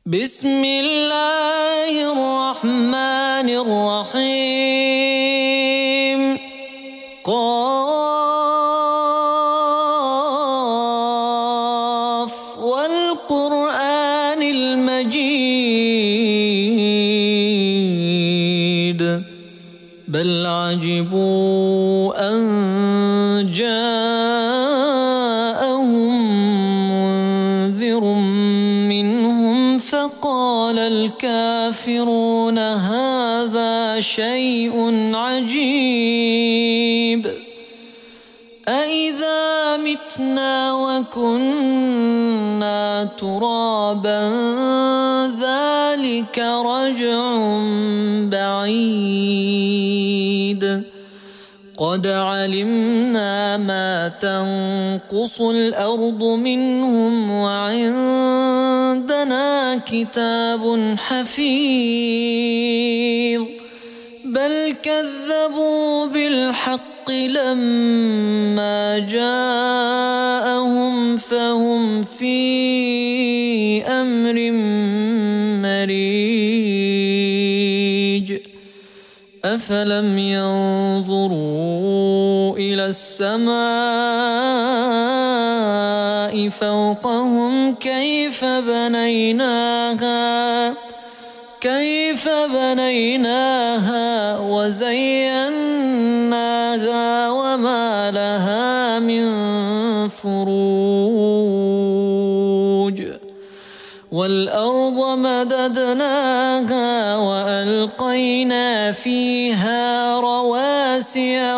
بسم الله الرحمن الرحيم. قاف والقرآن المجيد بل عجبوا أن جاءهم منذر منهم فقال الكافرون هذا شيء عجيب أإذا متنا وكنا ترابا ذلك رجع بعيد قد علمنا ما تنقص الأرض منهم وعندنا كتاب حفيظ بل كذبوا بالحق لما جاءهم فهم في أمر مريج أفلم ينظروا إلى السماء فوقهم كيف بنيناها وزيناها وما لها من فروج والأرض مددناها وألقينا فيها رواسي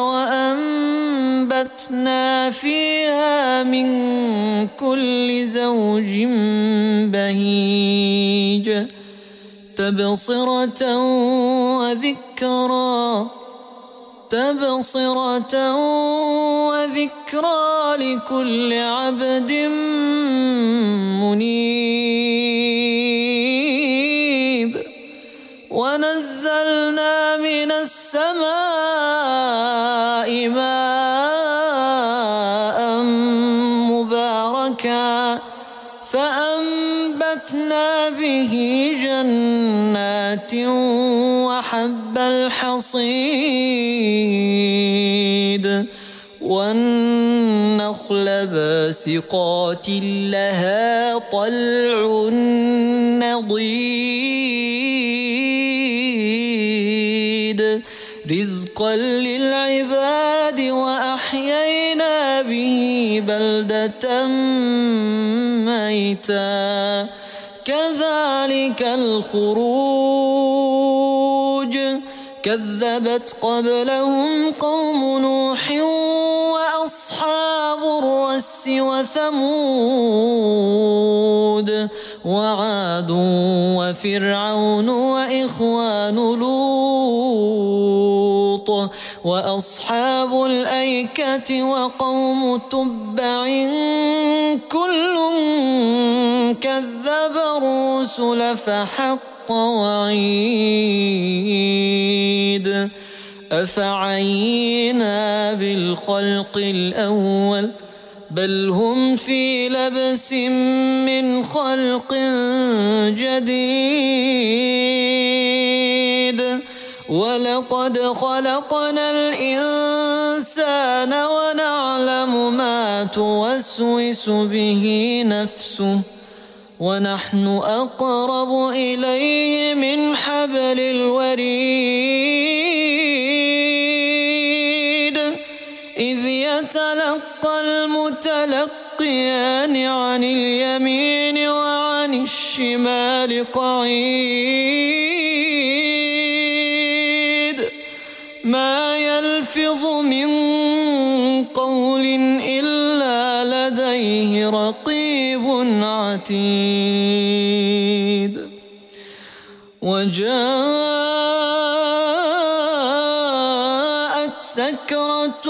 وأنبتنا فيها من كل زوج بهيج تبصرة وذكرى لكل عبد منيب ونزلنا من السماء ماء مباركا فأنبتنا به جنات وحب الحصيد والنخل باسقات لها طلع نضيد رزقا للعباد وأحيينا به بلدة ميتا كذلك الخروج كذبت قبلهم قوم نوح وأصحاب الرس وثمود وعاد وفرعون وإخوان لوط وأصحاب الأيكة وقوم تبع كل كذب الرسل فحق وعيد أفعينا بالخلق الأول بل هم في لبس من خلق جديد ولقد خلقنا الإنسان ونعلم ما توسوس به نفسه ونحن أقرب إليه من حبل الوريد إذ يتلقى المتلقيان عن اليمين وعن الشمال قعيد ما يلفظ من قول إلا لديه رقيب عتيد وجاءت سكرة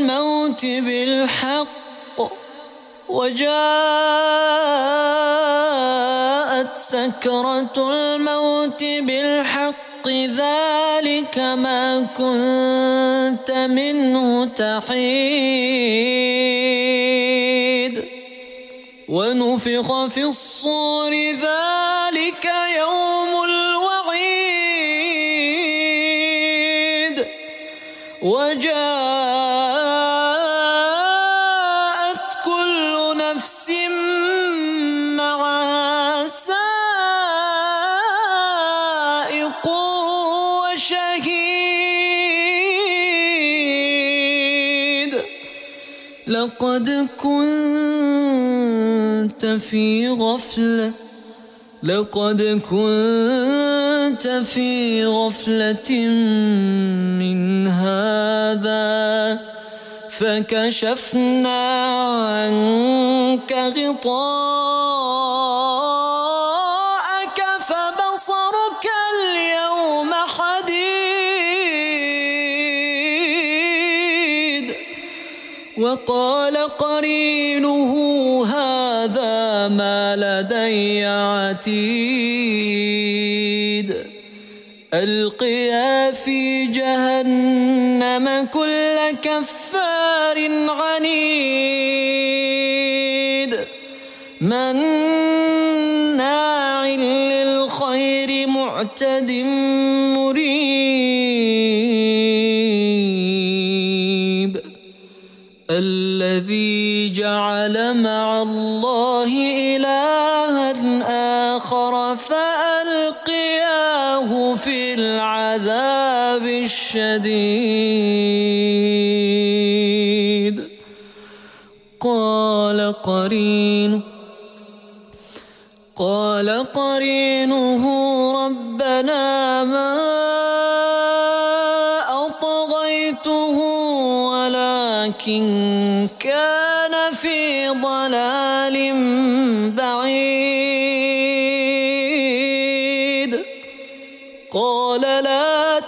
الموت بالحق ذلك ما كنت منه تحيد ونفخ في الصور ذلك ذلك يوم الوعيد وجاءت كل نفس معها سائق وشهيد لقد كنت في غفلة من هذا فكشفنا عنك غطاءك فبصرك اليوم حديد وقال قرينه هذا ما لدي عتيد ألقيا في جهنم كل كفار عنيد مناع للخير معتد مريب الذي جعل مع الله إلها آخر فألقياه في العذاب الشديد قال قرينه ربنا ما أطغيته ولكن كان في ضلال بعيد قال لا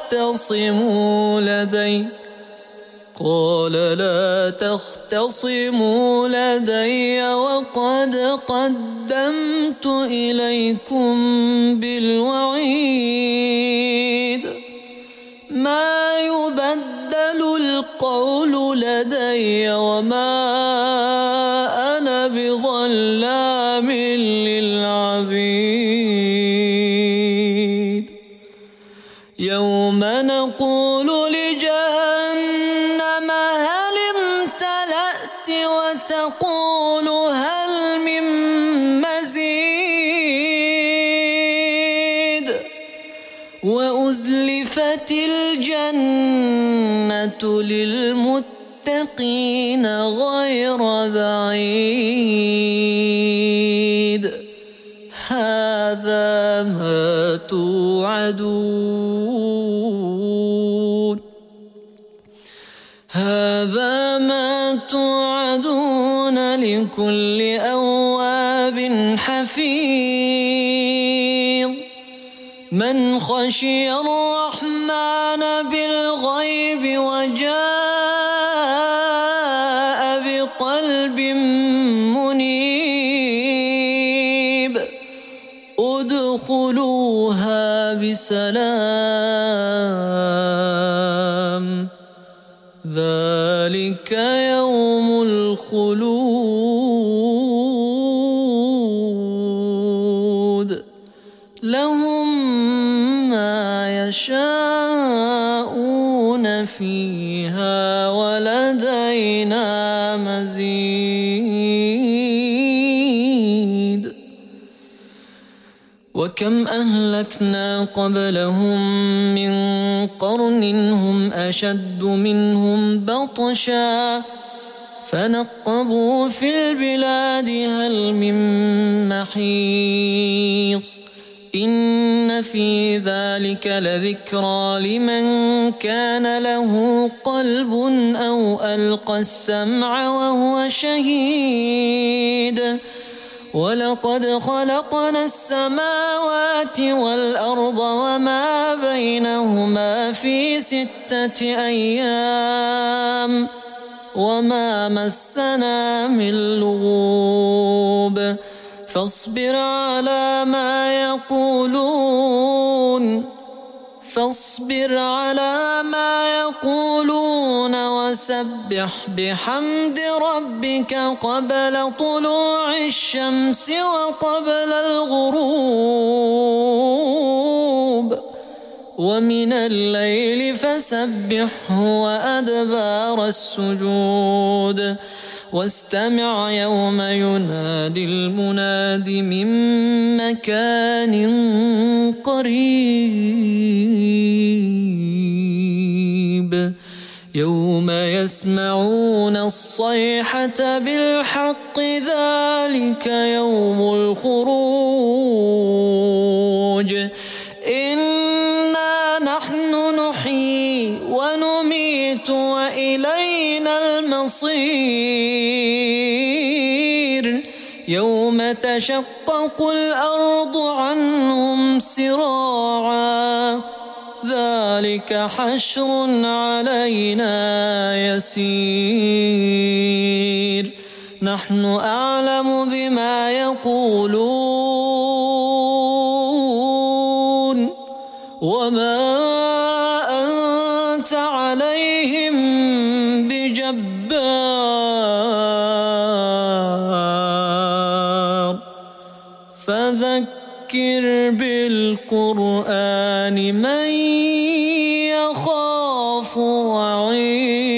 تختصموا لدي وقد قدمت إليكم بالوعيد ما يبدل القول لدي وما أنا بظلام للعبيد يوم نقول لجهنم هل امتلأت وتقول هل من مزيد وأزلفت الجنة للمتقين غير بعيد هذا ما توعدون لكل أواب حفيظ من خشي الرحمن بالغيب وجاء بقلب منيب ادخلوها بسلام ذلك يوم الخلود لهم ما يشاءون فيها ولدينا مزيد وكم أهلكنا قبلهم من قرن هم أشد منهم بطشا فنقبوا في البلاد هل من محيص إن في ذلك لذكرى لمن كان له قلب أو ألقى السمع وهو شهيد ولقد خلقنا السماوات والأرض وما بينهما في 6 أيام وما مسنا من لغوب فاصبر على ما يقولون فاصبر على ما يقولون وسبح بحمد ربك قبل طلوع الشمس وقبل الغروب ومن الليل فسبحه وأدبار السجود واستمع يوم ينادي المناد من مكان قريب يوم يسمعون الصيحة بالحق ذلك يوم الخروج إنا نحن نحيي ونميت وإلينا المصير يوم تشقق الأرض عنهم سراعا ذلك حشر علينا يسير نحن أعلم بما يقولون وما أنت عليهم بجبار فذكر بالقرآن من يخاف وعيد